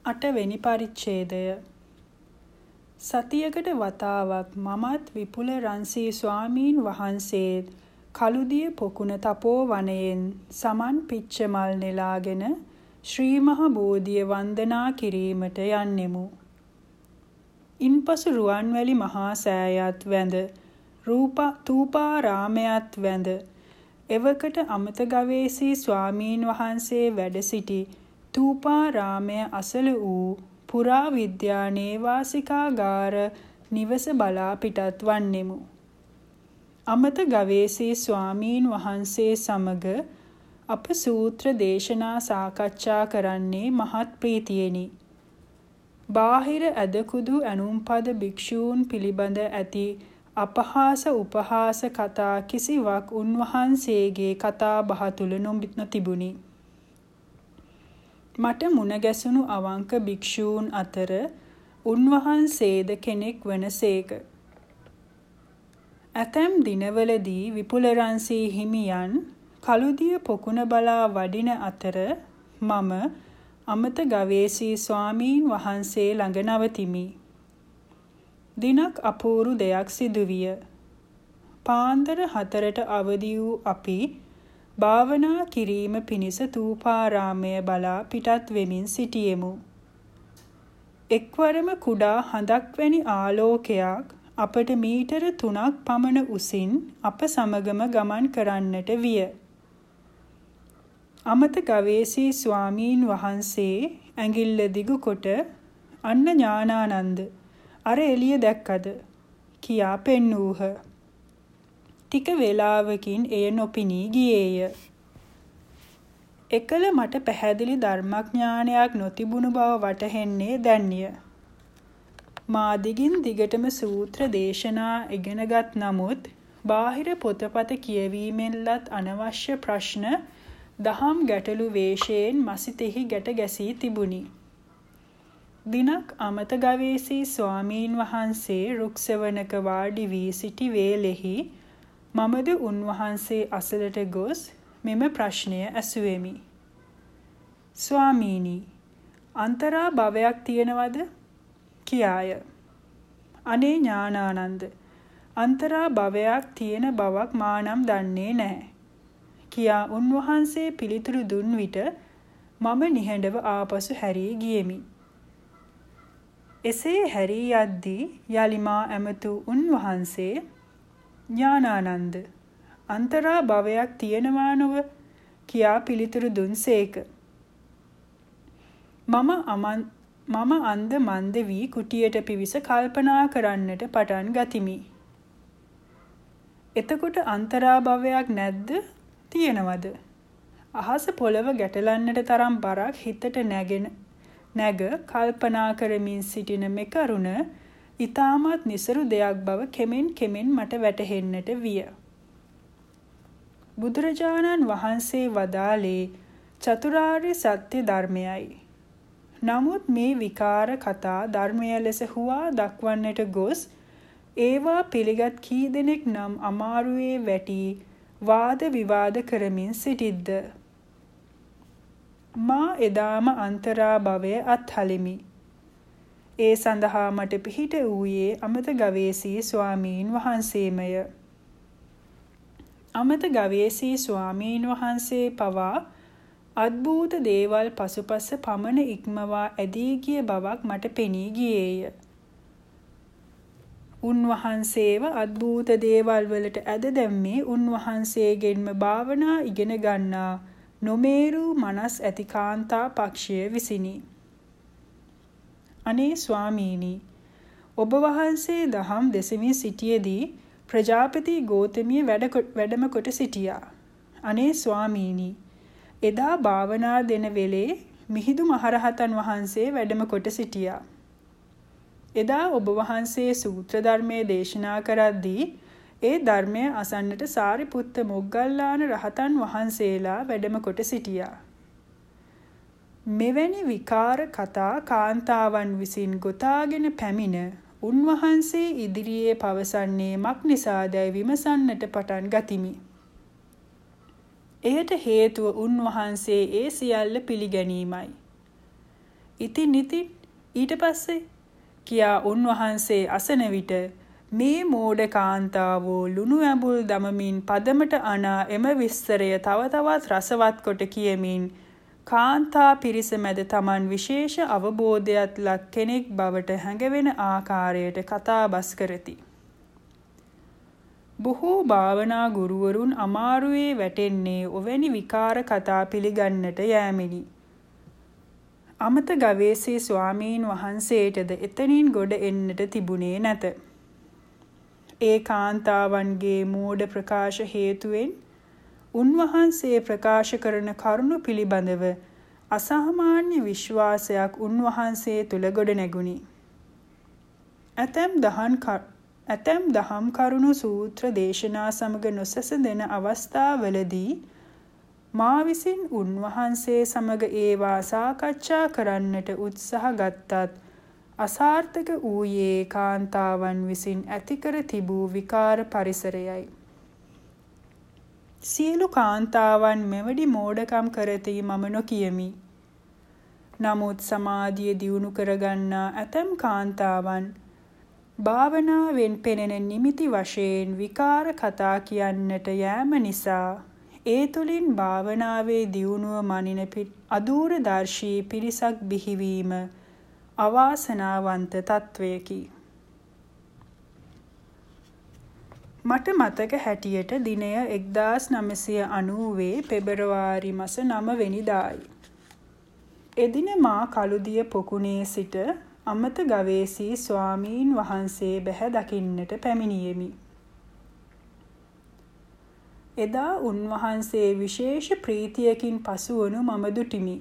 8වෙනි පරිච්ඡේදය. සතියකට වතාවක් මමත් විපුල රන්සී ස්වාමීන් වහන්සේත් කළුදිය පොකුණ තපෝවනයෙන් සමන් පිච්චමල් නෙලාගෙන ශ්‍රී මහ බෝධිය වන්දනා කිරීමට යන්නෙමු. ඉන්පසු රුවන්වැලි මහා සෑයත් වැඳ ථූපාරාමයත් වැඳ එවකට අමත ගවේෂී ස්වාමීන් වහන්සේ වැඩ සිටි ථූපාරාමය අසල වූ පුරා විද්‍යා නේවාසිකාගාර නිවස බලා පිටත් වන්නෙමු. අමත ගවේෂී ස්වාමීන් වහන්සේ සමග අප සූත්‍ර දේශනා සාකච්ඡා කරන්නේ මහත් ප්‍රීතියෙනි. බාහිර ඇදකුදු ඇනුම්පද භික්ෂූන් පිළිබඳ ඇති අපහාස උපහාස කතා කිසිවක් උන්වහන්සේගේ කතා බහ තුල නොතිබුණි. මට මුණ ගැසුණු අවංක භික්ෂූන් අතර උන්වහන්සේද කෙනෙක් වනසේක. ඇතැම් දිනවලදී විපුලරන්සී හිමියන් කළුදිය පොකුණ බලා වඩින අතර මම අමත ගවේෂී ස්වාමීන් වහන්සේ ළඟ නවතිමි. දිනක් අපූරු දෙයක් සිදුවිය. පාන්දර 4ට අවදි වූ අපි භාවනා කිරීම පිණිස ථූපාරාමය බලා පිටත් වෙමින් සිටියෙමු. එක්වරම කුඩා හඳක් වැනි ආලෝකයක් අපට මීටර 3ක් පමණ උසින් අප සමගම ගමන් කරන්නට විය. අමත ගවේෂී ස්වාමීන් වහන්සේ ඇඟිල්ල දිගු කොට "අන්න ඥානානන්ද, අර එළිය දැක්කද?" කියා පෙන්වූහ. ටික වේලාවකින් එය නොපෙනී ගියේය. එකල මට පැහැදිලි ධර්මඥානයක් නොතිබුණු බව වටහෙන්නේ දැන්ය. මා දිගින් දිගටම සූත්‍ර දේශනා ඉගෙනගත් නමුත් බාහිර පොතපත කියවීමෙන්ලත් අනවශ්‍ය ප්‍රශ්න දහම් ගැටලු වේශයෙන් මසිතෙහි ගැට ගැසී තිබුණි. දිනක් අමත ගවේෂී ස්වාමීන් වහන්සේ රුක්සෙවණක වාඩි වී සිටි වේලෙහි මමද උන්වහන්සේ අසලට ගොස් මෙම ප්‍රශ්නය ඇසුවෙමි. "ස්වාමීනි, අන්තරා භවයක් තියෙනවද?" කියාය. "අනේ ඥානානන්ද, අන්තරා භවයක් තියෙන බවක් මා නම් දන්නේ නැහැ" කියා උන්වහන්සේ පිළිතුරු දුන් විට මම නිහඬව ආපසු හැරී ගියෙමි. එසේ හැරී යද්දී යලි මා ඇමතු උන්වහන්සේ "ඥානානන්ද, අන්තරා භවයක් තියෙනවා නොව" කියා පිළිතුරු දුන්සේක. මම අන්ද මන්ද වී කුටියට පිවිස කල්පනා කරන්නට පටන් ගතිමි. එතකොට අන්තරා භවයක් නැද්ද, තියෙනවද? අහස පොළව ගැටලන්නට තරම් බරක් හිතට නැග කල්පනා කරමින් සිටින මෙකරුණ ඊටමත් නිසරු දෙයක් බව කෙමෙන් මට වැටහෙන්නට විය. බුදුරජාණන් වහන්සේ වදාළේ චතුරාර්ය සත්‍ය ධර්මයයි. නමුත් මේ විකාර කතා ධර්මය ලෙස හුවා දක්වන්නට ගොස් ඒවා පිළිගත් කී දෙනෙක් නම් අමාරුවේ වැටි වාද විවාද කරමින් සිටිද්ද? මා එදාම අන්තරා භවය අත්හලිමි. ඒ සඳහා මට පිහිට වූයේ අමත ගවේෂී ස්වාමීන් වහන්සේමය. අමත ගවේෂී ස්වාමීන් වහන්සේ පවා අද්භූත දේවල් පසුපස පමණ ඉක්මවා ඇදී ගිය බවක් මට පෙනී ගියේය. උන්වහන්සේව අද්භූත දේවල් වලට ඇද දැම්මේ උන්වහන්සේගෙන්ම භාවනා ඉගෙන ගන්නා නොමේරු මනස් ඇති කාන්තා පක්ෂය විසිනි. "අනේ ස්වාමීනි, ඔබ වහන්සේ දහම් දෙසමින් සිටියේදී ප්‍රජාපති ගෝතමිය වැඩම කොට සිටියා. අනේ ස්වාමීනි, එදා භාවනා දෙන වෙලේ මිහිඳු මහරහතන් වහන්සේ වැඩම කොට සිටියා. එදා ඔබ වහන්සේ සූත්‍ර ධර්මයේ දේශනා කරද්දී ඒ ධර්මය අසන්නට සාරිපුත්ත මොග්ගල්ලාන රහතන් වහන්සේලා වැඩම කොට සිටියා. මෙවැනි විකාර කතා කාන්තාවන් විසින් ගොතාගෙන පැමිණ උන්වහන්සේ ඉදිරියේ පවසන්නේ මක් නිසාදැයි විමසන්නට පටන් ගතිමි. එයට හේතුව උන්වහන්සේ ඒ සියල්ල පිළිගැනීමයි. ඉතින් ඊට පස්සේ කියා උන්වහන්සේ අසන විට මේ මෝඩ කාන්තාවෝ ලුණු ඇඹුල් දමමින් පදමට අනා එම විස්තරය තව තවත් රසවත් කොට කියමින් කාන්තා පිරිස මැද Taman විශේෂ අවබෝධයක් ලක් කෙනෙක් බවට හැඟවෙන ආකාරයට කතාබස් කරති. බොහෝ භාවනා ගුරුවරුන් අමාරුවේ වැටෙන්නේ ඔවැනි විකාර කතා පිළිගන්නට යෑමෙනි. අමත ගවේෂී ස්වාමීන් වහන්සේටද එතනින් ගොඩ එන්නට තිබුණේ නැත. ඒ කාන්තාවන්ගේ මෝඩ ප්‍රකාශ හේතුවෙන් උන්වහන්සේ ප්‍රකාශ කරන කරුණු පිළිබඳව අසාමාන්‍ය විශ්වාසයක් උන්වහන්සේ තුල ගොඩ නැගුණි. ඇතැම් දහම් කරුණු සූත්‍ර දේශනා සමග නොසැසඳෙන අවස්ථාවලදී මා විසින් උන්වහන්සේ සමග ඒවා සාකච්ඡා කරන්නට උත්සාහ ගත්තත් අසාර්ථක වූයේ කාන්තාවන් විසින් ඇති කර තිබූ විකාර පරිසරයයි. සියලු කාන්තාවන් මෙවැනි මෝඩකම් කරති මම නොකියමි. නමුත් සමාධිය දියුණු කරගන්නා ඇතැම් කාන්තාවන් භාවනාවෙන් පෙනෙන නිමිති වශයෙන් විකාර කතා කියන්නට යෑම නිසා ඒ තුළින් භාවනාවේ දියුණුව මනින අදූරදර්ශී පිරිසක් බිහිවීම අවාසනාවන්ත තත්වයකි. මට මතක හැටියට දිනය 1990 පෙබරවාරි මාස 9 වෙනිදායි. එදින මා කළුදිය පොකුණේ සිට අමත ගවේෂී ස්වාමීන් වහන්සේ බැහැ දකින්නට පැමිණියෙමි. එදා උන්වහන්සේ විශේෂ ප්‍රීතියකින් පසුවනු මම දුටිමි.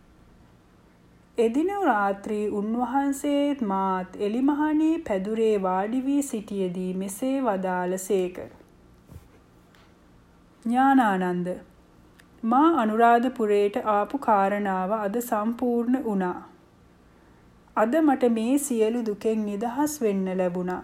එදින රාත්‍රී උන්වහන්සේත් මාත් එලිමහනේ පැදුරේ වාඩි වී සිටියේදී මෙසේ වදාළසේක. ඥානානන්ද, මා අනුරාධපුරයට ආපු කාරණාව අද සම්පූර්ණ වුණා. අද මට මේ සියලු දුකෙන් නිදහස් වෙන්න ලැබුණා.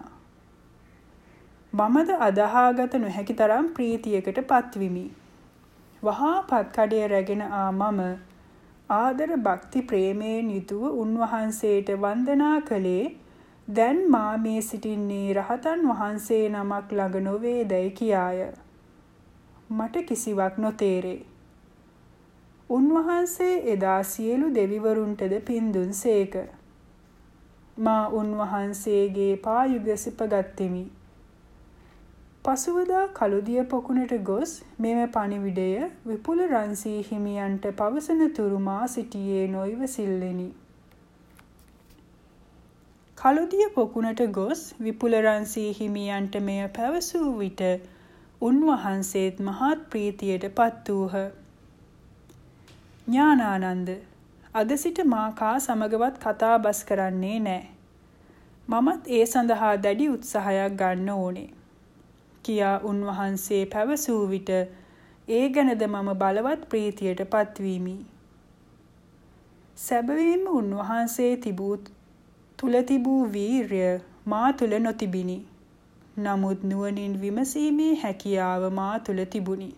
මමද අදහාගත නොහැකි තරම් ප්‍රීතියකට පත්විමි. වහා පත්කඩය රැගෙන ආ මම ආදර භක්ති ප්‍රේමයෙන් යුතුව උන්වහන්සේට වන්දනා කළේ දැන් මා මේ සිටින්නේ රහතන් වහන්සේ නමක් ළඟ නොවේදයි කියාය. මට කිසිවක් නොතේරේ. උන්වහන්සේ එදා සියලු දෙවිවරුන්ටද පින් දුන්සේක. මා උන්වහන්සේගේ පායුග සිපගත්ෙමි. පසුවදා කළුදිය පොකුණට ගොස් මෙම පණිවිඩය විපුල රන්සී හිමියන්ට පවසන තුරු මා සිටියේ නොයිවසිල්ලෙනි. කළුදිය පොකුණට ගොස් විපුල රන්සී හිමියන්ට මෙය පැවසූ විට උන්වහන්සේත් මහත් ප්‍රීතියට පත් වූහ. ඥානානන්ද, අද සිට මා කා සමගවත් කතා බස් කරන්නේ නෑ. මමත් ඒ සඳහා දැඩි උත්සාහයක් ගන්න ඕනේ කියා උන්වහන්සේ පැවසූ විට ඒ ගැනද මම බලවත් ප්‍රීතියට පත්වීමි. සැබවින්ම උන්වහන්සේ තුල තිබූ වීර්ය මා තුල නොතිබිනි. නමුත් නුවණින් විමසීමේ හැකියාව මා තුල තිබුණි.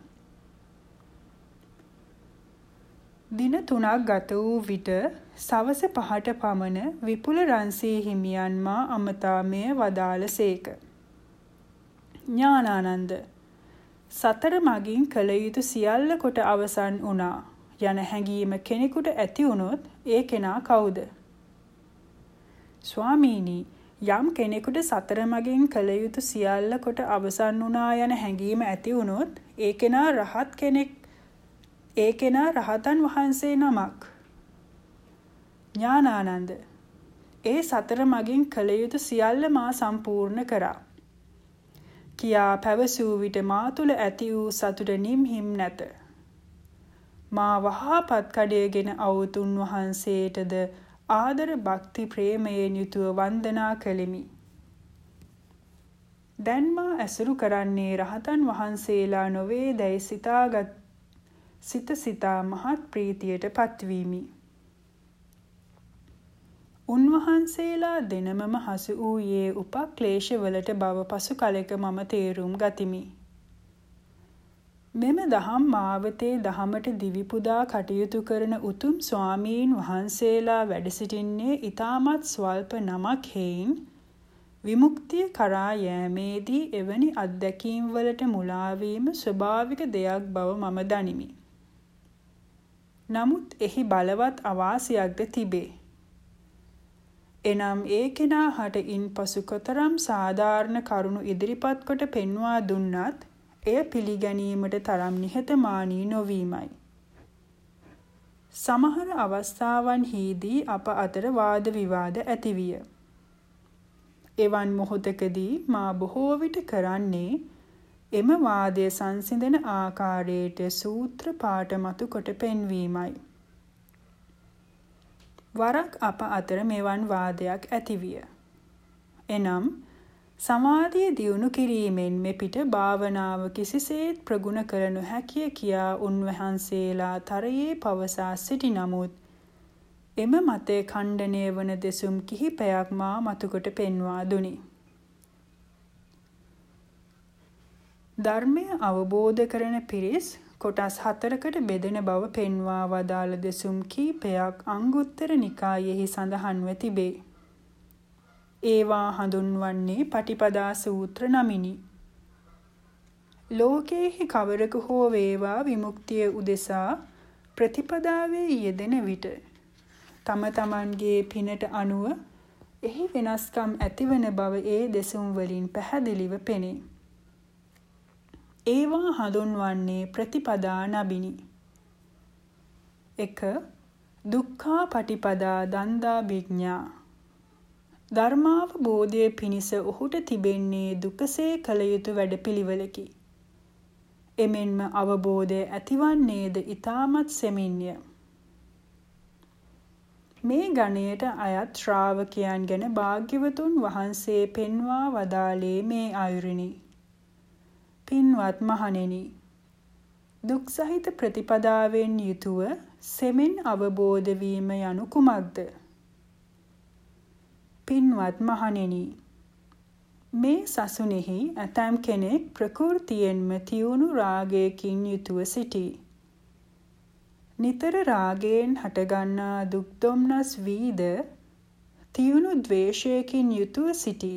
දින 3ක් ගත වූ විට සවස 5ට පමණ විපුල රන්සී හිමියන් මා අමතාමය වදාළසේක. ඥානානන්ද, සතර මගින් කළ යුතු සියල්ල කොට අවසන් වුණා යන හැඟීම කෙනෙකුට ඇති වුණොත් ඒ කෙනා කවුද? ස්වාමීනි, යම් කෙනෙකුට සතර මගින් කළ යුතු සියල්ල කොට අවසන් වුණා යන හැඟීම ඇති වුණොත් ඒ කෙනා රහත් කෙනෙක්. ඒ කෙනා රහතන් වහන්සේ නමක්. ඥානානන්ද, ඒ සතර මගින් කළ යුතු සියල්ල මා සම්පූර්ණ කරා කියා පැවසූ විට මා තුළ ඇති වූ සතුට නිම්හිම් නැත. මා වහා පත්කඩයගෙන අවුත් උන්වහන්සේටද ආදර භක්ති ප්‍රේමයෙන් යුතුව වන්දනා කළෙමි. දැන් මා ඇසුරු කරන්නේ රහතන් වහන්සේලා නොවේදැයි සිතා මහත් ප්‍රීතියට පත්වීමි. උන්වහන්සේලා දෙනමම හසු වූයේ උපක්ලේශවලට බව පසු කලෙක මම තේරුම් ගතිමි. මෙම දහම් මාවතේ දහමට දිවි පුදා කටයුතු කරන උතුම් ස්වාමීන් වහන්සේලා වැඩ සිටින්නේ ඊටමත් ස්වල්ප නමක් හේයින් විමුක්තිය කරා යෑමේදී එවැනි අත්දැකීම් වලට මුලා වීම ස්වභාවික දෙයක් බව මම දනිමි. නමුත් එහි බලවත් අවාසියක්ද තිබේ. එනම් ඒ කෙනාට ඉන්පසු කොතරම් සාධාරණ කරුණු ඉදිරිපත් කොට පෙන්වා දුන්නත් එය පිළිගැනීමට තරම් නිහතමානී නොවීමයි. සමහර අවස්ථාවන්හිදී අප අතර වාද විවාද ඇතිවිය. එවන් මොහොතකදී මා බොහෝ විට කරන්නේ එම වාදය සංසිඳන ආකාරයට සූත්‍ර පාඨ මතු කොට පෙන්වීමයි. වරක් අප අතර මෙවන් වාදයක් ඇතිවිය. එනම් සමාධිය දියුණු කිරීමෙන් මෙපිට භාවනාව කිසිසේත් ප්‍රගුණ කළ නොහැකිය කියා උන්වහන්සේලා තරයේ පවසා සිටි නමුත් එම මතය ඛණ්ඩනය වන දෙසුම් කිහිපයක් මා මතුකොට පෙන්වා දුනි. ධර්මය අවබෝධ කරන පිරිස් කොටස් 4කට බෙදෙන බව පෙන්වා වදාළ දෙසුම් කීපයක් අංගුත්තර නිකායෙහි සඳහන්ව තිබේ. ඒවා හඳුන්වන්නේ පටිපදා සූත්‍ර නමිනි. ලෝකයේහි කවරක හෝ වේවා විමුක්තිය උදෙසා ප්‍රතිපදාවේ යෙදෙන විට තම තමන්ගේ පිනට අනුව එහි වෙනස්කම් ඇතිවන බව ඒ දෙසුම් වලින් පැහැදිලිව පෙනේ. ඒවා හඳුන්වන්නේ ප්‍රතිපදා නමිනි. 1. දුක්ඛා පටිපදා දන්දා විඥා. ධර්මාවබෝධය පිණිස ඔහුට තිබෙන්නේ දුකසේ කළ යුතු වැඩපිළිවෙලකි. එමෙන්ම අවබෝධය ඇතිවන්නේද ඊටමත් සෙමින්ය. මේ ගණයට අයත් ශ්‍රාවකයන් ගැන භාග්‍යවතුන් වහන්සේ පෙන්වා වදාළේ මේ අයුරිනි. පින්වත් මහණෙනි, දුක් සහිත ප්‍රතිපදාවෙන් යුතුව සෙමින් අවබෝධ වීම යනු කුමක්ද? පින්වත් මහණෙනි, මේ සසුනේහි ඇතම් කෙනෙක් ප්‍රകൃතියෙන්ම තියුණු රාගයකින් යුතුව සිටී. නිතර රාගයෙන් හටගන්නා දුක් දුම්නස් වීද තියුණු ද්වේෂයකින් යුතුව සිටී.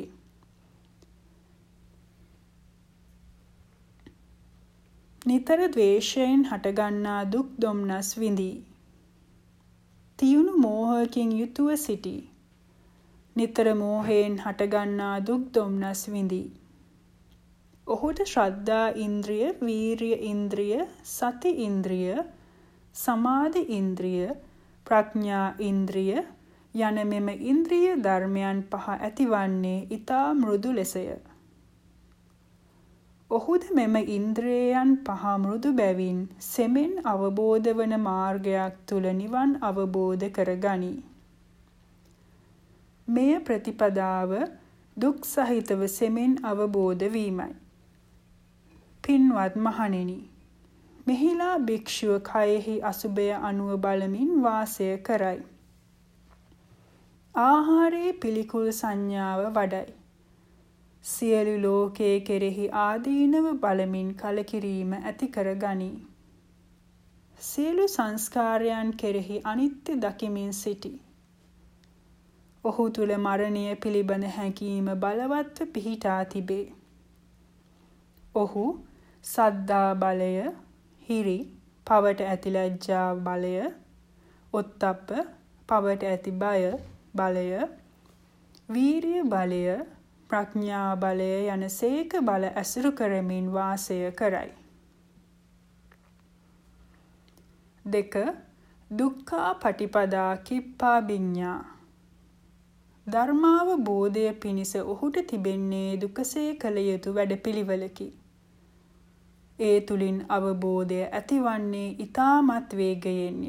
නිතර ද්වේෂයෙන් හටගන්නා දුක් දුම්නස් විඳී. තියුණු මෝහයකින් යුතුව සිටී. නිතර මෝහයෙන් හටගන්නා දුක් දුම්නස් විඳී. ඔහුට ශ්‍රද්ධා ඉන්ද්‍රිය, වීරිය ඉන්ද්‍රිය, සති ඉන්ද්‍රිය, සමාධි ඉන්ද්‍රිය, ප්‍රඥා ඉන්ද්‍රිය යන මෙම ඉන්ද්‍රිය ධර්මයන් පහ ඇතිවන්නේ ඊතා මෘදු ලෙසය. ඔහුද මෙම ඉන්ද්‍රියයන් පහ මෘදු බැවින් සෙමෙන් අවබෝධ වන මාර්ගයක් තුල නිවන් අවබෝධ කරගනී. මෙය ප්‍රතිපදාව දුක් සහිතව සෙමෙන් අවබෝධ වීමයි. පින්වත් මහණෙනි, මෙහිලා භික්ෂුව කයෙහි අසුභය අනුව බලමින් වාසය කරයි. ආහාරයේ පිළිකුල් සංඥාව වඩයි. සියලු ලෝකයේ කෙරෙහි ආදීනව බලමින් කලකිරීම ඇති කර ගනී. සියලු සංස්කාරයන් කෙරෙහි අනිත්‍ය දකිමින් සිටී. ඔහු තුල මරණය පිළිබඳ හැඟීම බලවත්ව පිහිටා තිබේ. ඔහු සද්දා බලය, හිරි, පවට ඇති ලැජ්ජා බලය, ඔත්තප්ප, පවට ඇති බය බලය, වීරිය බලය, ප්‍රඥා බලය යන සේක බල ඇසුරු කරමින් වාසය කරයි. 2. දුක්ඛා පටිපදා කිප්පා විඤ්ඤා. ධර්මාවබෝධය පිණිස ඔහුට තිබෙන්නේ දුකසේ කළ යුතු වැඩපිළිවෙලකි. ඒ තුලින් අවබෝධය ඇතිවන්නේ ඊටමත් වේගයෙන්ය.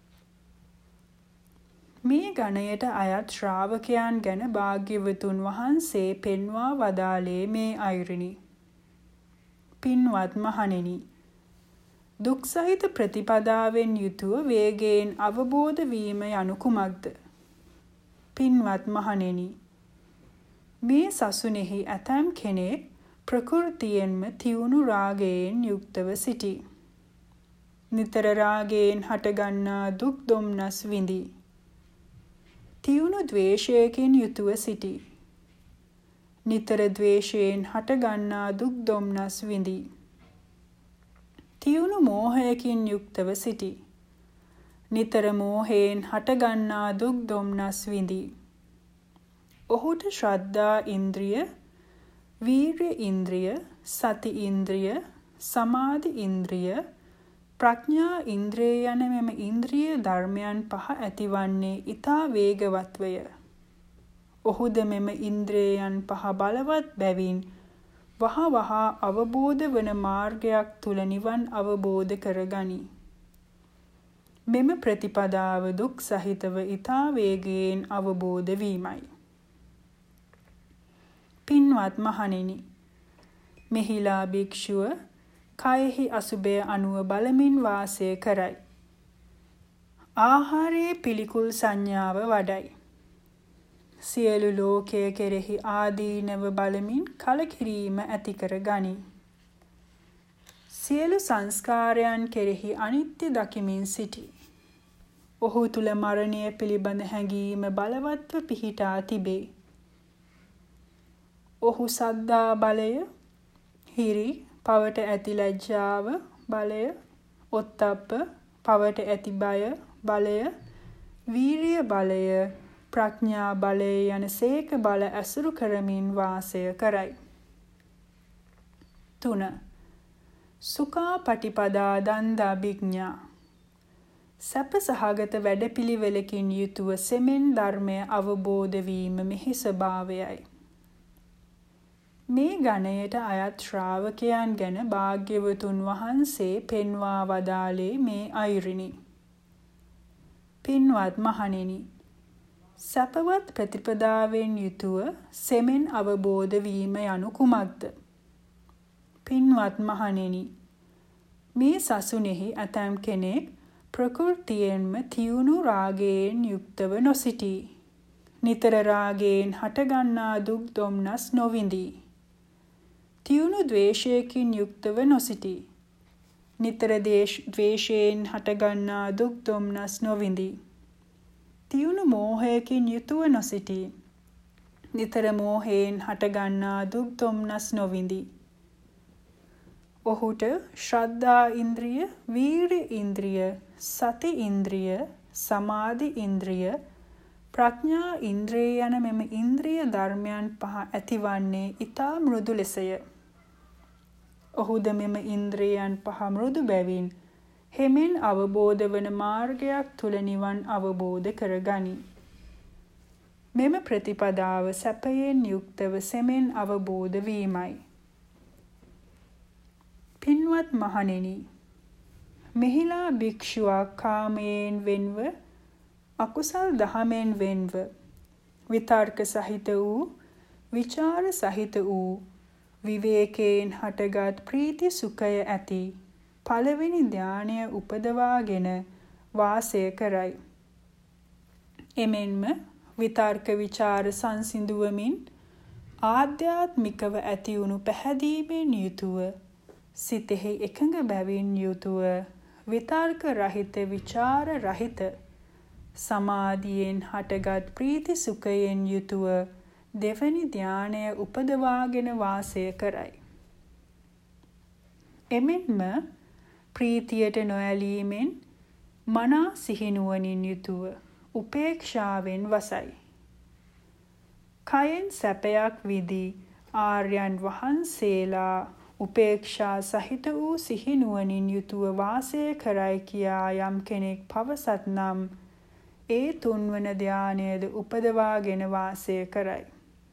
මේ ගණයට අයත් ශ්‍රාවකයන් ගැන භාග්‍යවතුන් වහන්සේ පෙන්වා වදාළේ මේ අයුරිනි. පින්වත් මහණෙනි, දුක් සහිත ප්‍රතිපදාවෙන් යුතුව වේගයෙන් අවබෝධ වීම යනු කුමක්ද? පින්වත් මහණෙනි, මේ සසුනේහි ඇතම් කෙනෙක් ප්‍රകෘතියෙන්ම තියුණු රාගයෙන් යුක්තව සිටී. නිතර රාගයෙන් හටගන්නා දුක් දුම්නස් විඳී. තියුණු ද්වේෂයකින් යුතුව සිටී. නිතර ද්වේෂයෙන් හටගන්නා දුක් දුම්නස් විඳී. තියුණු මෝහයකින් යුක්තව සිටී. නිතර මෝහයෙන් හටගන්නා දුක් දුම්නස් විඳී. ඔහුට ශ්‍රද්ධා ඉන්ද්‍රිය, වීර්ය ඉන්ද්‍රිය, සති ඉන්ද්‍රිය, සමාධි ඉන්ද්‍රිය, ප්‍රඥා ඉන්ද්‍රිය යන මෙම ඉන්ද්‍රිය ධර්මයන් පහ ඇතිවන්නේ ඊතා වේගවත්වය. ඔහුද මෙම ඉන්ද්‍රියයන් පහ බලවත් බැවින් වහවහ අවබෝධ වන මාර්ගයක් තුල නිවන් අවබෝධ කරගනී. මෙම ප්‍රතිපදාව දුක් සහිතව ඊතා වේගයෙන් අවබෝධ වීමයි. පින්වත් මහණෙනි, මෙහිලා භික්ෂුව කයෙහි අසුභය අනුව බලමින් වාසය කරයි. ආහාරයේ පිළිකුල් සංඥාව වඩයි. සියලු ලෝකය කෙරෙහි ආදීනව බලමින් කලකිරීම ඇති කර ගනී. සියලු සංස්කාරයන් කෙරෙහි අනිත්‍ය දකිමින් සිටී. ඔහු තුල මරණය පිළිබඳ හැඟීම බලවත්ව පිහිටා තිබේ. ඔහු සද්ධා බලය, හිරි, පවට ඇති ලැජ්ජාව බලය, ඔත්තප්ප, පවට ඇති බය බලය, වීරිය බලය, ප්‍රඥා බලය යන සේක බල ඇසුරු කරමින් වාසය කරයි. 3. සුඛා පටිපදා දන්දා භිඥා. සැප සහගත වැඩපිළිවෙලකින් යුතුව සෙමෙන් ධර්මය අවබෝධ වීම මෙහි ස්වභාවයයි. මේ ගණයට අයත් ශ්‍රාවකයන් ගැන භාග්‍යවතුන් වහන්සේ පෙන්වා වදාළේ මේ අයුරිනි. පින්වත් මහණෙනි, සැපවත් ප්‍රතිපදාවෙන් යුතුව සෙමෙන් අවබෝධ වීම යනු කුමක්ද? පින්වත් මහණෙනි, මේ සසුනේහි ඇතම් කෙනෙක් ප්‍රകൃතියෙන්ම තියුණු රාගයෙන් යුක්තව නොසිටී. නිතර රාගයෙන් හටගන්නා දුක් දුම්නස් නොවිඳී. තියුණු ද්වේෂයකින් යුක්තව නොසිටී. නිතර ද්වේෂයෙන් හටගන්නා දුක් දුම්නස් නොවිඳී. තියුණු මෝහයකින් යුතුව නොසිටී. නිතර මෝහයෙන් හටගන්නා දුක් දුම්නස් නොවිඳී. ඔහුට ශ්‍රද්ධා ඉන්ද්‍රිය, වීර්ය ඉන්ද්‍රිය, සති ඉන්ද්‍රිය, සමාධි ඉන්ද්‍රිය, ප්‍රඥා ඉන්ද්‍රිය යන මෙම ඉන්ද්‍රිය ධර්මයන් පහ ඇතිවන්නේ ඊතා මෘදු ලෙසය. ඔහුද මෙම ඉන්ද්‍රියයන් පහ මෘදු බැවින් හෙමින් අවබෝධ වන මාර්ගයක් තුල නිවන් අවබෝධ කරගනී. මෙම ප්‍රතිපදාව සැපයෙන් යුක්තව සෙමෙන් අවබෝධ වීමයි. පින්වත් මහණෙනි, මෙහිලා භික්ෂුවක් කාමයෙන් වෙන්ව, අකුසල් දහමෙන් වෙන්ව, විතර්ක සහිත වූ, විචාර සහිත වූ, විවේකයෙන් හටගත් ප්‍රීති සුඛය ඇති පළවෙනි ධානය උපදවාගෙන වාසය කරයි. එමෙන්ම විතර්ක විචාර සංසිඳුවමින් ආධ්‍යාත්මිකව ඇතිවුණු පැහැදීමෙන් යුතුව, සිතෙහි එකඟ බැවින් යුතුව, විතර්ක රහිත, විචාර රහිත, සමාධියෙන් හටගත් ප්‍රීති සුඛයෙන් යුතුව දෙවැනි ධානය උපදවාගෙන වාසය කරයි. එමෙන්ම ප්‍රීතියට නොඇලීමෙන් මනා සිහිනුවණින් යුතුව උපේක්ෂාවෙන් වසයි. කයෙන් සැපයක් විඳී ආර්යයන් වහන්සේලා උපේක්ෂා සහිත වූ සිහිනුවණින් යුතුව වාසය කරයි කියා යම් කෙනෙක් පවසත් නම් ඒ තුන්වන ධානයද උපදවාගෙන වාසය කරයි.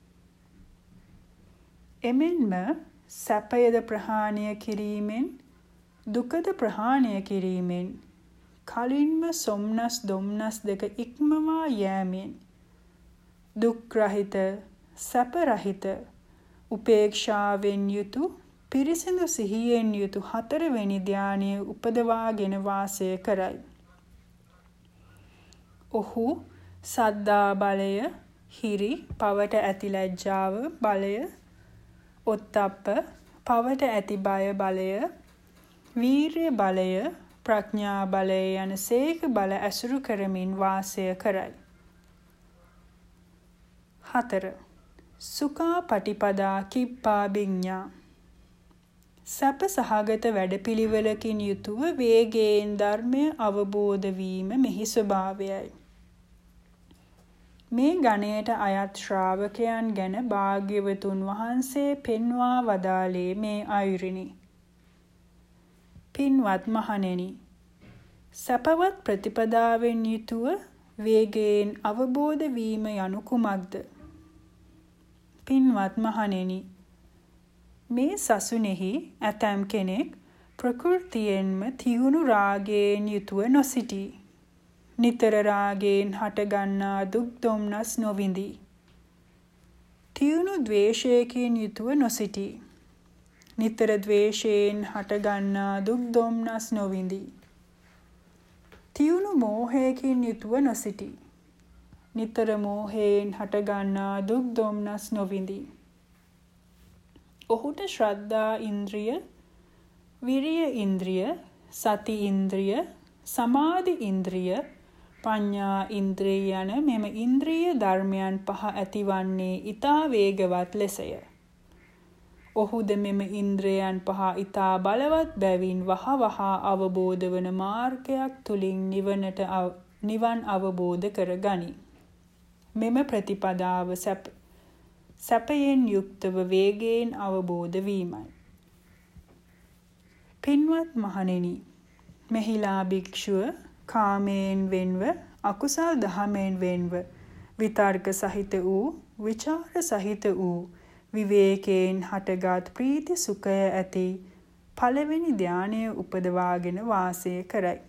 එමෙන්ම සැපයද ප්‍රහාණය කිරීමෙන්, දුකද ප්‍රහාණය කිරීමෙන්, කලින්ම සොම්නස් දොම්නස් දෙක ඉක්මවා යෑමෙන්, දුක් රහිත, සැප රහිත, උපේක්ෂාවෙන් යුතු, පිරිසිදු සිහියෙන් යුතු හතරවෙනි ධානය උපදවාගෙන වාසය කරයි. ඔහු සද්ධා බලය, හිරි, පවට ඇති ලැජ්ජාව බලය, ඔත්තප්ප පවට ඇති බය බලය, වීර්ය බලය, ප්‍රඥා බලය යන සේක බල ඇසුරු කරමින් වාසය කරයි. 4. සුඛා පටිපදා කිප්පා විඤ්ඤා. සැප සහගත වැඩපිළිවෙලකින් යුතුව වේගයෙන් ධර්මය අවබෝධ වීම මෙහි ස්වභාවයයි. මේ ගණයට අයත් ශ්‍රාවකයන් ගැන භාග්‍යවතුන් වහන්සේ පෙන්වා වදාළේ මේ අයුරිනි. පින්වත් මහණෙනි, සැපවත් ප්‍රතිපදාවෙන් යුතුව වේගයෙන් අවබෝධ වීම යනු කුමක්ද? පින්වත් මහණෙනි, මේ සසුනේහි ඇතම් කෙනෙක් ප්‍රകൃතියෙන්ම තියුණු රාගයෙන් යුතුව නොසිටී. නිතර රාගයෙන් හටගන්නා දුක් දොම්නස් නොවිඳී. තියුණු ද්වේෂයකින් යුතුව නොසිටී. නිතර ද්වේෂයෙන් හටගන්නා දුක් දොම්නස් නොවිඳී. තියුණු මෝහයකින් යුතුව නොසිටී. නිතර මෝහයෙන් හටගන්නා දුක් දොම්නස් නොවිඳී. ඔහුට ශ්‍රද්ධා ඉන්ද්‍රිය, විරිය ඉන්ද්‍රිය, සති ඉන්ද්‍රිය, සමාධි ඉන්ද්‍රිය, පඤ්ඤා ඉන්ද්‍රිය යන මෙම ඉන්ද්‍රිය ධර්මයන් පහ ඇතිවන්නේ ඊතා වේගවත් ලෙසය. ඔහුද මෙම ඉන්ද්‍රයන් පහ ඊතා බලවත් බැවින් වහවහ අවබෝධ වන මාර්ගයක් තුලින් නිවන් අවබෝධ කරගනි. මෙම ප්‍රතිපදාව සැපයෙන් යුක්තව වේගයෙන් අවබෝධ වීමයි. පින්වත් මහණෙනි, මෙහිලා භික්ෂුව කාමයෙන් වෙන්ව, අකුසල් දහමෙන් වෙන්ව, විතර්ක සහිත වූ, විචාර සහිත වූ, විවේකයෙන් හටගත් ප්‍රීති සුඛය ඇති පළවෙනි ධානය උපදවාගෙන වාසය කරයි.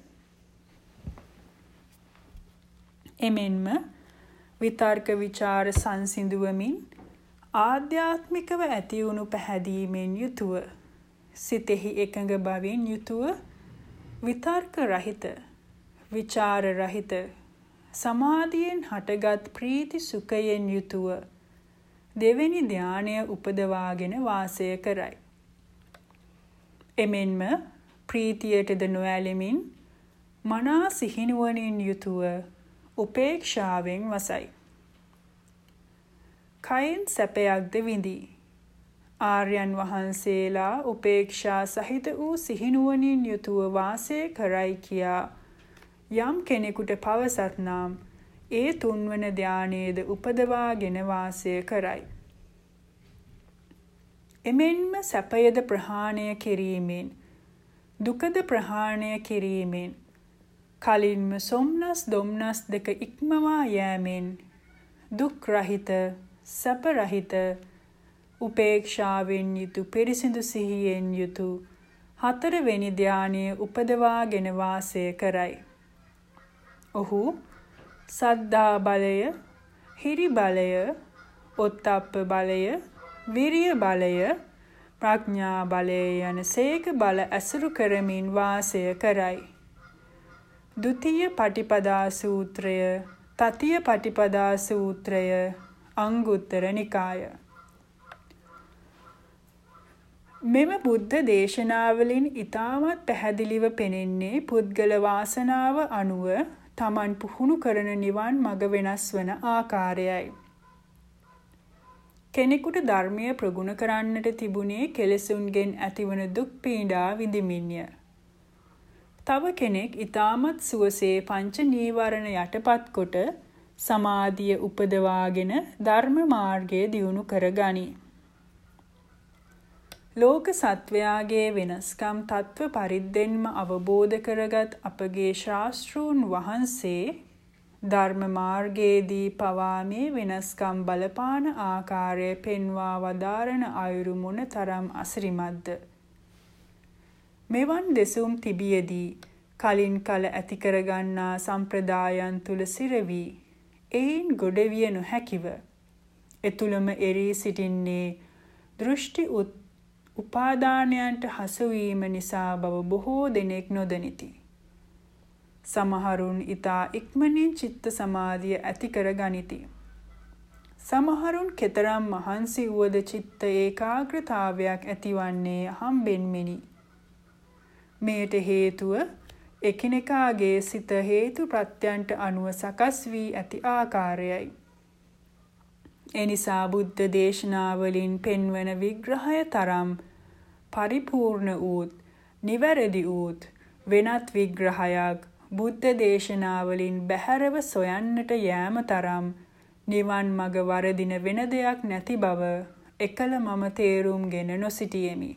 එමෙන්ම විතර්ක විචාර සංසිඳුවමින් ආධ්‍යාත්මිකව ඇතිවුණු පැහැදීමෙන් යුතුව, සිතෙහි එකඟ බවින් යුතුව, විතර්ක රහිත, විචාර රහිත, සමාධියෙන් හටගත් ප්‍රීති සුඛයෙන් යුතුව දෙවෙනි ධානය උපදවාගෙන වාසය කරයි. එමෙන්ම ප්‍රීතියටද නොඇලෙමින් මනා සිහිනුවණින් යුතුව උපේක්ෂාවෙන් වසයි. කයින් සැපයක්ද විඳී. ආර්යයන් වහන්සේලා උපේක්ෂා සහිත වූ සිහිනුවණින් යුතුව වාසය කරයි කියා යම් කෙනෙකුට පවසත් නම් ඒ තුන්වන ධානයේද උපදවාගෙන වාසය කරයි. එමෙන්ම සැපයද ප්‍රහාණය කිරීමෙන්, දුකද ප්‍රහාණය කිරීමෙන්, කලින්ම සොම්නස් දොම්නස් දෙක ඉක්මවා යෑමෙන්, දුක් රහිත, සැප රහිත, උපේක්ෂාවෙන් යුතු පිරිසිදු සිහියෙන් යුතු හතරවෙනි ධානය උපදවාගෙන වාසය කරයි. ඔහු සද්ධා බලය, හිරි බලය, ඔත්තප්ප බලය, විරිය බලය, ප්‍රඥා බලය යන සේක බල ඇසුරු කරමින් වාසය කරයි. ဒုတိယ පටිපදා සූත්‍රය, තතිය පටිපදා සූත්‍රය, අංගුත්තර නිකාය. මෙම බුද්ධ දේශනාවලින් ඊටමත් පැහැදිලිව පෙනෙන්නේ පුද්ගල වාසනාව අනුව තමන් පුහුණු කරන නිවන් මඟ වෙනස් වන ආකාරයයි. කෙනෙකුට ධර්මය ප්‍රගුණ කරන්නට තිබුණේ කෙලෙසුන්ගෙන් ඇතිවන දුක් පීඩා විඳිමින්ය. තව කෙනෙක් ඊටමත් සුවසේ පංච නීවරණ යටපත් කොට සමාධිය උපදවාගෙන ධර්ම මාර්ගය දියුණු කරගනි. ලෝක සත්වයාගේ වෙනස්කම් තත්ව පරිද්දෙන්ම අවබෝධ කරගත් අපගේ ශාස්ත්‍රූන් වහන්සේ ධර්ම මාර්ගයේදී පවා මේ වෙනස්කම් බලපාන ආකාරය පෙන්වා වදාරන අයුරු මොනතරම් අසිරිමත්ද. මෙවන් දෙසුම් තිබියදී කලින් කල ඇති කරගන්නා සම්ප්‍රදායන් තුල සිරවි එයින් ගොඩවිය නොහැකිව එතුළම එරී සිටින්නේ දෘෂ්ටි උපාදානයන්ට හසුවීම නිසා බව බොහෝ දෙනෙක් නොදනිති. සමහරුන් ඊතා ඉක්මනින් චිත්ත සමාධිය ඇති කර ගනිති. සමහරුන් කෙතරම් මහන්සි වුවද චිත්ත ඒකාග්‍රතාවයක් ඇතිවන්නේ හම්බෙන්මෙනි. මෙයට හේතුව එකිනෙකාගේ සිත හේතු ප්‍රත්‍යයන්ට අනුව සකස් වී ඇති ආකාරයයි. එනිසා බුද්ධ දේශනාවලින් පෙන්වන විග්‍රහය තරම් පරිපූර්ණ වූත් නිවැරදි වූත් වෙනත් විග්‍රහයක් බුද්ධ දේශනාවලින් බැහැරව සොයන්නට යෑම තරම් නිවන් මඟ වරදින වෙන දෙයක් නැති බව එකල මම තේරුම්ගෙන නොසිටියෙමි.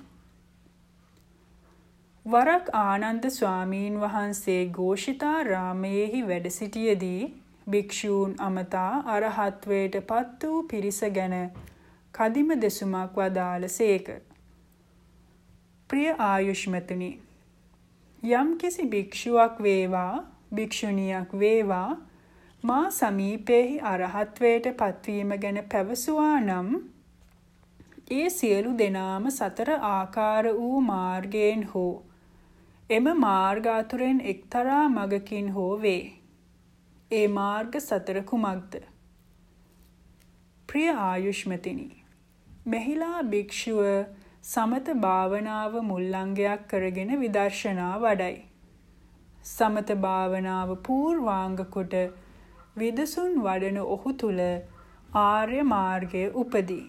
වරක් ආනන්ද ස්වාමීන් වහන්සේ ඝෝෂිතාරාමයෙහි වැඩ සිටියදී භික්ෂූන් අමතා අරහත්වයට පත් වූ පිරිස ගැන කදිම දෙසුමක් වදාළසේක. ප්‍රිය ආයුෂ්මතුනි, යම්කිසි භික්ෂුවක් වේවා භික්ෂුණියක් වේවා මා සමීපයෙහි අරහත්වයට පත්වීම ගැන පැවසුවා නම් ඒ සියලු දෙනාම සතර ආකාර වූ මාර්ගයෙන් හෝ එම මාර්ග අතුරෙන් එක්තරා මගකින් හෝ වේ. ඒ මාර්ග සතර කුමක්ද? ප්‍රිය ආයුෂ්මතිනි, මෙහිලා භික්ෂුව සමත භාවනාව මුල්ලංගයක් කරගෙන විදර්ශනා වඩයි. සමත භාවනාව පූර්වාංග කොට විදසුන් වඩන ඔහු තුල ආර්ය මාර්ගය උපදී.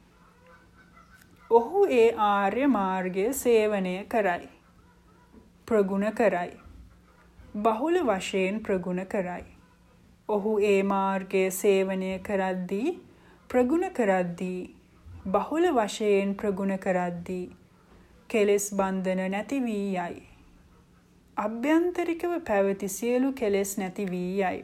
ඔහු ඒ ආර්ය මාර්ගය සේවනය කරයි. ප්‍රගුණ කරයි. බහුල වශයෙන් ප්‍රගුණ කරයි. ඔහු ඒ මාර්ගය සේවනය කරද්දී ප්‍රගුණ කරද්දී බහුල වශයෙන් ප්‍රගුණ කරද්දී කෙලෙස් බන්ධන නැති වී යයි. අභ්‍යන්තරිකව පැවති සියලු කෙලෙස් නැති වී යයි.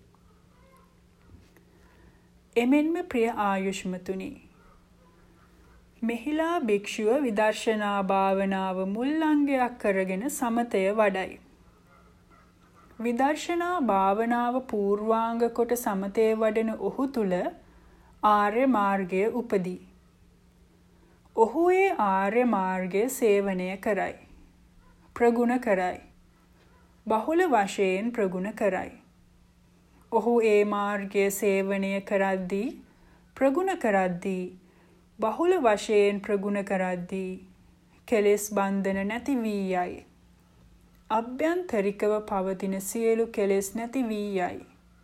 එමෙන්ම ප්‍රිය ආයුෂ්මතුනි, මෙහිලා භික්ෂුව විදර්ශනා භාවනාව මුල්ලංගයක් කරගෙන සමතය වඩයි. විදර්ශනා භාවනාව පූර්වාංග කොට සමතය වඩන ඔහු තුල ආර්ය මාර්ගය උපදී. ඔහු ඒ ආර්ය මාර්ගය සේවනය කරයි. ප්‍රගුණ කරයි. බහුල වශයෙන් ප්‍රගුණ කරයි. ඔහු ඒ මාර්ගය සේවනය කරද්දී ප්‍රගුණ කරද්දී බහුල වශයෙන් ප්‍රගුණ කරද්දී කෙලෙස් බන්ධන නැති වී යයි. අභ්‍යන්තරිකව පවතින සියලු කෙලෙස් නැති වී යයි.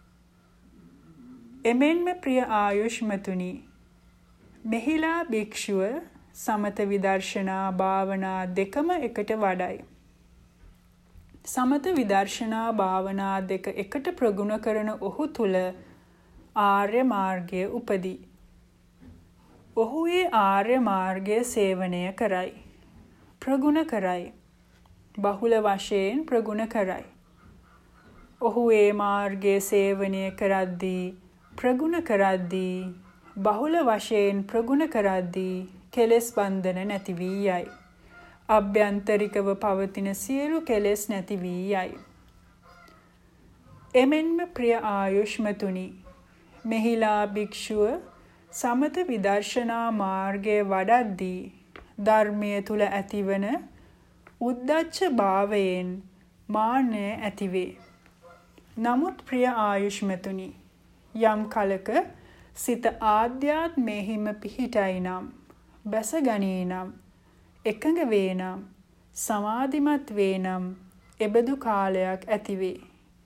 එමෙන්ම ප්‍රිය ආයුෂ්මතුනි, මෙහිලා භික්ෂුව සමත විදර්ශනා භාවනා දෙකම එකට වඩයි. සමත විදර්ශනා භාවනා දෙක එකට ප්‍රගුණ කරන ඔහු තුල ආර්ය මාර්ගය උපදී. ඔහු ඒ ආර්ය මාර්ගය සේවනය කරයි. ප්‍රගුණ කරයි. බහුල වශයෙන් ප්‍රගුණ කරයි. ඔහු ඒ මාර්ගය සේවනය කරද්දී ප්‍රගුණ කරද්දී බහුල වශයෙන් ප්‍රගුණ කරද්දී කෙලෙස් බන්ධන නැති වී යයි. අභ්‍යන්තරිකව පවතින සියලු කෙලෙස් නැති වී යයි. එමෙන්ම ප්‍රිය ආයුෂ්මතුනි, මෙහිලා භික්ෂුව සමත විදර්ශනා මාර්ගය වඩද්දී ධර්මය තුල ඇතිවන උද්ධච්ච භාවයෙන් මාන්නය ඇතිවේ. නමුත් ප්‍රිය ආයුෂ්මතුනි, යම් කලක සිත ආධ්‍යාත්මයෙහිම පිහිටයි නම්, බැසගනී නම්, එකඟ වේ නම්, සමාධිමත් වේ නම් එබඳු කාලයක් ඇතිවේ.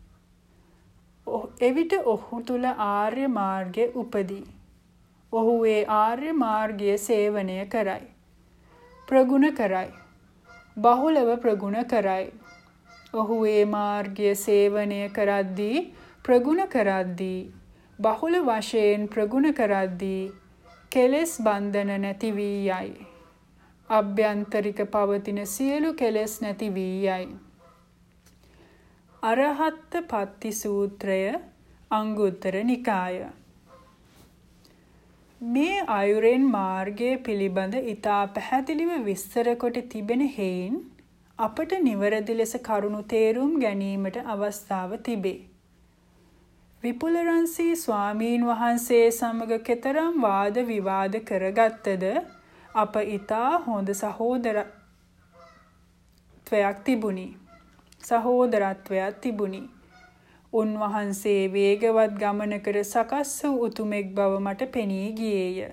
එවිට ඔහු තුල ආර්ය මාර්ගය උපදී. ඔහු ඒ ආර්ය මාර්ගය සේවනය කරයි. ප්‍රගුණ කරයි. බහුලව ප්‍රගුණ කරයි. ඔහු ඒ මාර්ගය සේවනය කරද්දී ප්‍රගුණ කරද්දී බහුල වශයෙන් ප්‍රගුණ කරද්දී කෙලෙස් බන්ධන නැති වී යයි. අභ්‍යන්තරික පවතින සියලු කෙලෙස් නැති වී යයි. අරහත් පත්ති සූත්‍රය, අංගුත්තර නිකාය. මේ අයුරෙන් මාර්ගය පිළිබඳ ඊතා පැහැදිලිව විස්තර කොට තිබෙන හේයින් අපට නිවැරදි ලෙස කරුණු තේරුම් ගැනීමට අවස්ථාව තිබේ. විපුලරන්සී ස්වාමීන් වහන්සේ සමග කෙතරම් වාද විවාද කරගත්තද අප ඊතා හොඳ සහෝදරත්වයක් තිබුණි. උන්වහන්සේ වේගවත් ගමනකට සකස් වූ උතුමෙක් බව මට පෙනී ගියේය.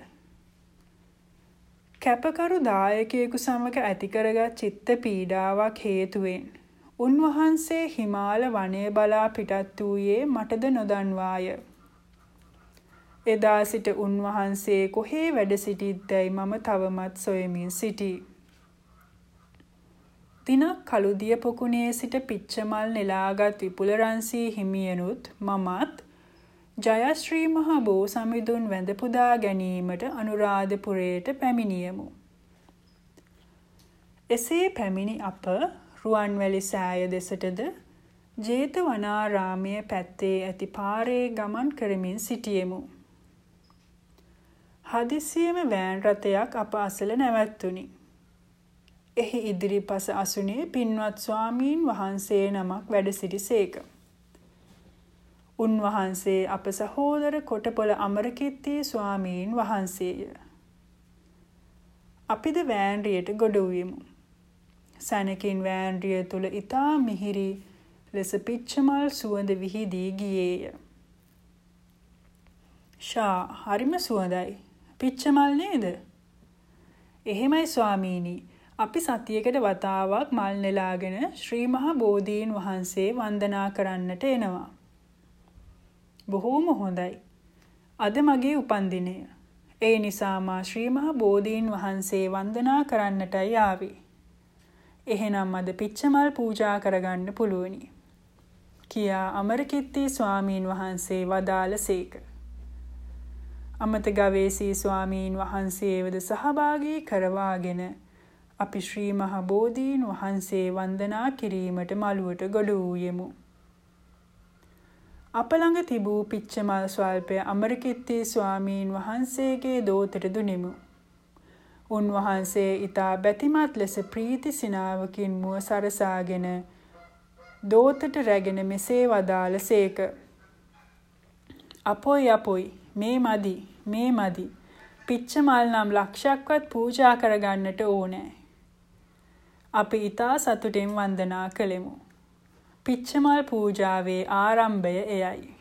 කැපකරු දායකයෙකු සමග ඇති කරගත් චිත්ත පීඩාවක් හේතුවෙන් උන්වහන්සේ හිමාල වනය බලා පිටත් වූයේ මටද නොදන්වාය. එදා සිට උන්වහන්සේ කොහේ වැඩ සිටිද්දැයි මම තවමත් සොයමින් සිටී. දිනක් කළුදිය පොකුණේ සිට පිච්චමල් නෙලාගත් විපුලරන්සී හිමියනුත් මමත් ජයශ්‍රී මහ බෝ සමිඳුන් වැඳ පුදා ගැනීමට අනුරාධපුරයට පැමිණියෙමු. එසේ පැමිණි අප රුවන්වැලි සෑය දෙසටද ජේතවනාරාමය පැත්තේ ඇති පාරේ ගමන් කරමින් සිටියෙමු. හදිසියේම වෑන් රථයක් අප අසල නැවැත්තුනි. එහි ඉදිරිපස අසුනේ පින්වත් ස්වාමීන් වහන්සේ නමක් වැඩ සිටිසේක. උන්වහන්සේ අප සහෝදර කොටපොළ අමරකීර්ති ස්වාමීන් වහන්සේය. අපිද වෑන්රියට ගොඩ වූයෙමු. සැනකින් වෑන්රිය තුල ඊතා මිහිරි ලෙස පිච්චමල් සුවඳ විහිදී ගියේය. ෂා හරිම සුවඳයි. පිච්චමල් නේද? එහෙමයි ස්වාමීනි. අපි සතියකට වතාවක් මල් නෙලාගෙන ශ්‍රී මහ බෝධීන් වහන්සේ වන්දනා කරන්නට එනවා. බොහෝම හොඳයි. අද මගේ උපන්දිනය. ඒ නිසා මා ශ්‍රී මහ බෝධීන් වහන්සේ වන්දනා කරන්නටයි ආවේ. එහෙනම් අද පිච්චමල් පූජා කරගන්න පුළුවනි. කියා අමරකීර්ති ස්වාමීන් වහන්සේ වදාළසේක. අමත ගවේසී ස්වාමීන් වහන්සේවද සහභාගී කරවාගෙන අපි ශ්‍රී මහ බෝධීන් වහන්සේ වන්දනා කිරීමට මළුවට ගොඩ වූයෙමු. අප ළඟ තිබූ පිච්චමල් ස්වල්පය අමරකීර්ති ස්වාමීන් වහන්සේගේ දෝතට දුනිමු. උන්වහන්සේ ඊතා බැතිමත් ලෙස ප්‍රීති සිනාවකින් මුව සරසාගෙන දෝතට රැගෙන මෙසේ වදාළසේක. අපොයි මේ මදි. පිච්චමල් නම් ලක්ෂයක්වත් පූජා කරගන්නට ඕනෑ. අපි ඊතා සතුටින් වන්දනා කළෙමු. පිච්චමල් පූජාවේ ආරම්භය එයයි.